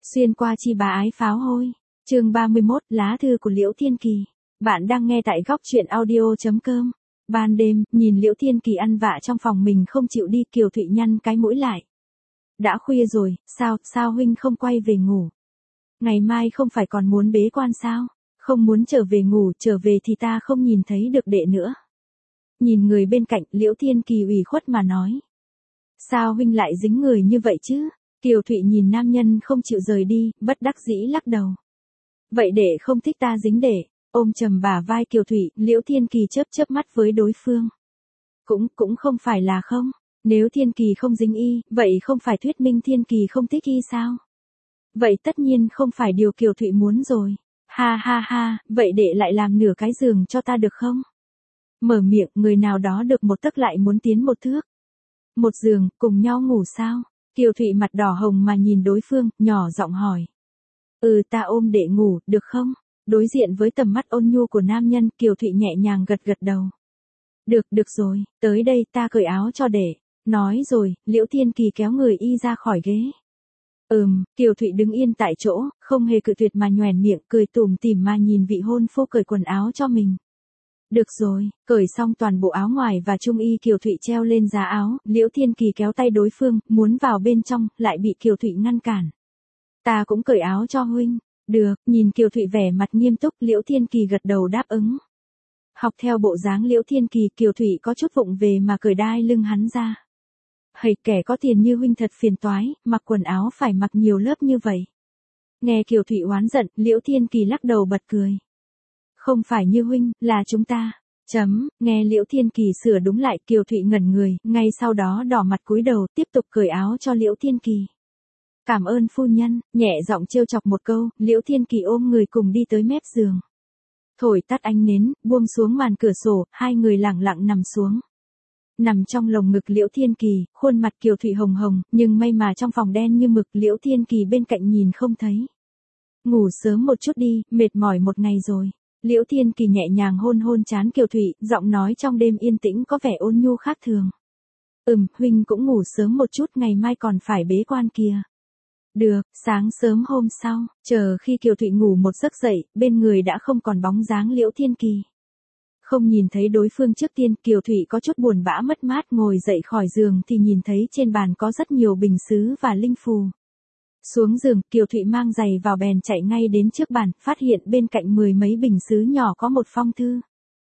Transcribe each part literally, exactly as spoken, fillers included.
Xuyên qua chi bá ái pháo hôi. Chương ba mươi mốt, lá thư của Liễu Thiên Kỳ. Bạn đang nghe tại góc truyện audio chấm com. Ban đêm, nhìn Liễu Thiên Kỳ ăn vạ trong phòng mình không chịu đi, Kiều Thụy nhăn cái mũi lại. Đã khuya rồi, sao, sao huynh không quay về ngủ? Ngày mai không phải còn muốn bế quan sao? Không muốn trở về ngủ, trở về thì ta không nhìn thấy được đệ nữa. Nhìn người bên cạnh, Liễu Thiên Kỳ ủy khuất mà nói. Sao huynh lại dính người như vậy chứ? Kiều Thụy nhìn nam nhân không chịu rời đi, bất đắc dĩ lắc đầu. Vậy đệ không thích ta dính đệ, ôm chầm bả vai Kiều Thụy, Liễu Thiên Kỳ chớp chớp mắt với đối phương. Cũng, cũng không phải là không, nếu Thiên Kỳ không dính y, vậy không phải thuyết minh Thiên Kỳ không thích y sao? Vậy tất nhiên không phải điều Kiều Thụy muốn rồi. Ha ha ha, vậy đệ lại làm nửa cái giường cho ta được không? Mở miệng, người nào đó được một tấc lại muốn tiến một thước. Một giường, cùng nhau ngủ sao? Kiều Thụy mặt đỏ hồng mà nhìn đối phương, nhỏ giọng hỏi. Ừ, ta ôm đệ ngủ, được không? Đối diện với tầm mắt ôn nhu của nam nhân, Kiều Thụy nhẹ nhàng gật gật đầu. Được, được rồi, tới đây ta cởi áo cho đệ. Nói rồi, Liễu Thiên Kỳ kéo người y ra khỏi ghế. Ừm, Kiều Thụy đứng yên tại chỗ, không hề cự tuyệt mà nhoẻn miệng, cười tủm tỉm mà nhìn vị hôn phu cởi quần áo cho mình. Được rồi, cởi xong toàn bộ áo ngoài và trung y, Kiều Thụy treo lên giá áo, Liễu Thiên Kỳ kéo tay đối phương, muốn vào bên trong, lại bị Kiều Thụy ngăn cản. Ta cũng cởi áo cho huynh. Được, nhìn Kiều Thụy vẻ mặt nghiêm túc, Liễu Thiên Kỳ gật đầu đáp ứng. Học theo bộ dáng Liễu Thiên Kỳ, Kiều Thụy có chút vụng về mà cởi đai lưng hắn ra. Hầy, kẻ có tiền như huynh thật phiền toái, mặc quần áo phải mặc nhiều lớp như vậy. Nghe Kiều Thụy oán giận, Liễu Thiên Kỳ lắc đầu bật cười. Không phải như huynh, là chúng ta. Chấm, nghe Liễu Thiên Kỳ sửa đúng lại, Kiều Thụy ngẩn người, ngay sau đó đỏ mặt cúi đầu, tiếp tục cởi áo cho Liễu Thiên Kỳ. Cảm ơn phu nhân, nhẹ giọng trêu chọc một câu, Liễu Thiên Kỳ ôm người cùng đi tới mép giường. Thổi tắt ánh nến, buông xuống màn cửa sổ, hai người lẳng lặng nằm xuống. Nằm trong lồng ngực Liễu Thiên Kỳ, khuôn mặt Kiều Thụy hồng hồng, nhưng may mà trong phòng đen như mực, Liễu Thiên Kỳ bên cạnh nhìn không thấy. Ngủ sớm một chút đi, mệt mỏi một ngày rồi. Liễu Thiên Kỳ nhẹ nhàng hôn hôn trán Kiều Thụy, giọng nói trong đêm yên tĩnh có vẻ ôn nhu khác thường. Ừm, huynh cũng ngủ sớm một chút, ngày mai còn phải bế quan kìa. Được, sáng sớm hôm sau, chờ khi Kiều Thụy ngủ một giấc dậy, bên người đã không còn bóng dáng Liễu Thiên Kỳ. Không nhìn thấy đối phương trước tiên, Kiều Thụy có chút buồn bã mất mát, ngồi dậy khỏi giường thì nhìn thấy trên bàn có rất nhiều bình sứ và linh phù. Xuống giường, Kiều Thụy mang giày vào bèn chạy ngay đến trước bàn, phát hiện bên cạnh mười mấy bình sứ nhỏ có một phong thư.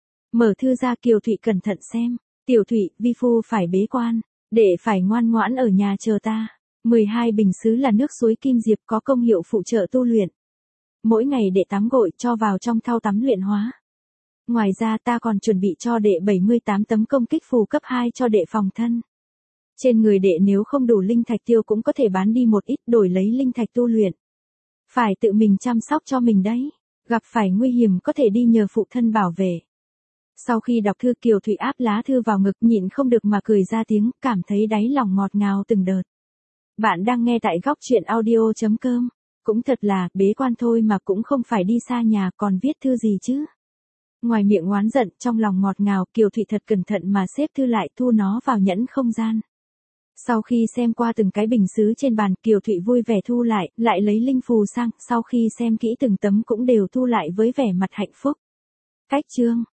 Mở thư ra, Kiều Thụy cẩn thận xem. Tiểu Thụy, vi phu phải bế quan, đệ phải ngoan ngoãn ở nhà chờ ta. mười hai bình sứ là nước suối kim diệp, có công hiệu phụ trợ tu luyện. Mỗi ngày đệ tắm gội cho vào trong thau tắm luyện hóa. Ngoài ra ta còn chuẩn bị cho đệ bảy mươi tám tấm công kích phù cấp hai cho đệ phòng thân. Trên người đệ nếu không đủ linh thạch tiêu cũng có thể bán đi một ít đổi lấy linh thạch tu luyện. Phải tự mình chăm sóc cho mình đấy. Gặp phải nguy hiểm có thể đi nhờ phụ thân bảo vệ. Sau khi đọc thư, Kiều Thụy áp lá thư vào ngực, nhịn không được mà cười ra tiếng, cảm thấy đáy lòng ngọt ngào từng đợt. Bạn đang nghe tại góc truyện audio chấm com. Cũng thật là, bế quan thôi mà cũng không phải đi xa nhà, còn viết thư gì chứ. Ngoài miệng oán giận, trong lòng ngọt ngào, Kiều Thụy thật cẩn thận mà xếp thư lại, thu nó vào nhẫn không gian. Sau khi xem qua từng cái bình sứ trên bàn, Kiều Thụy vui vẻ thu lại, lại lấy linh phù sang, sau khi xem kỹ từng tấm cũng đều thu lại với vẻ mặt hạnh phúc. Cách chương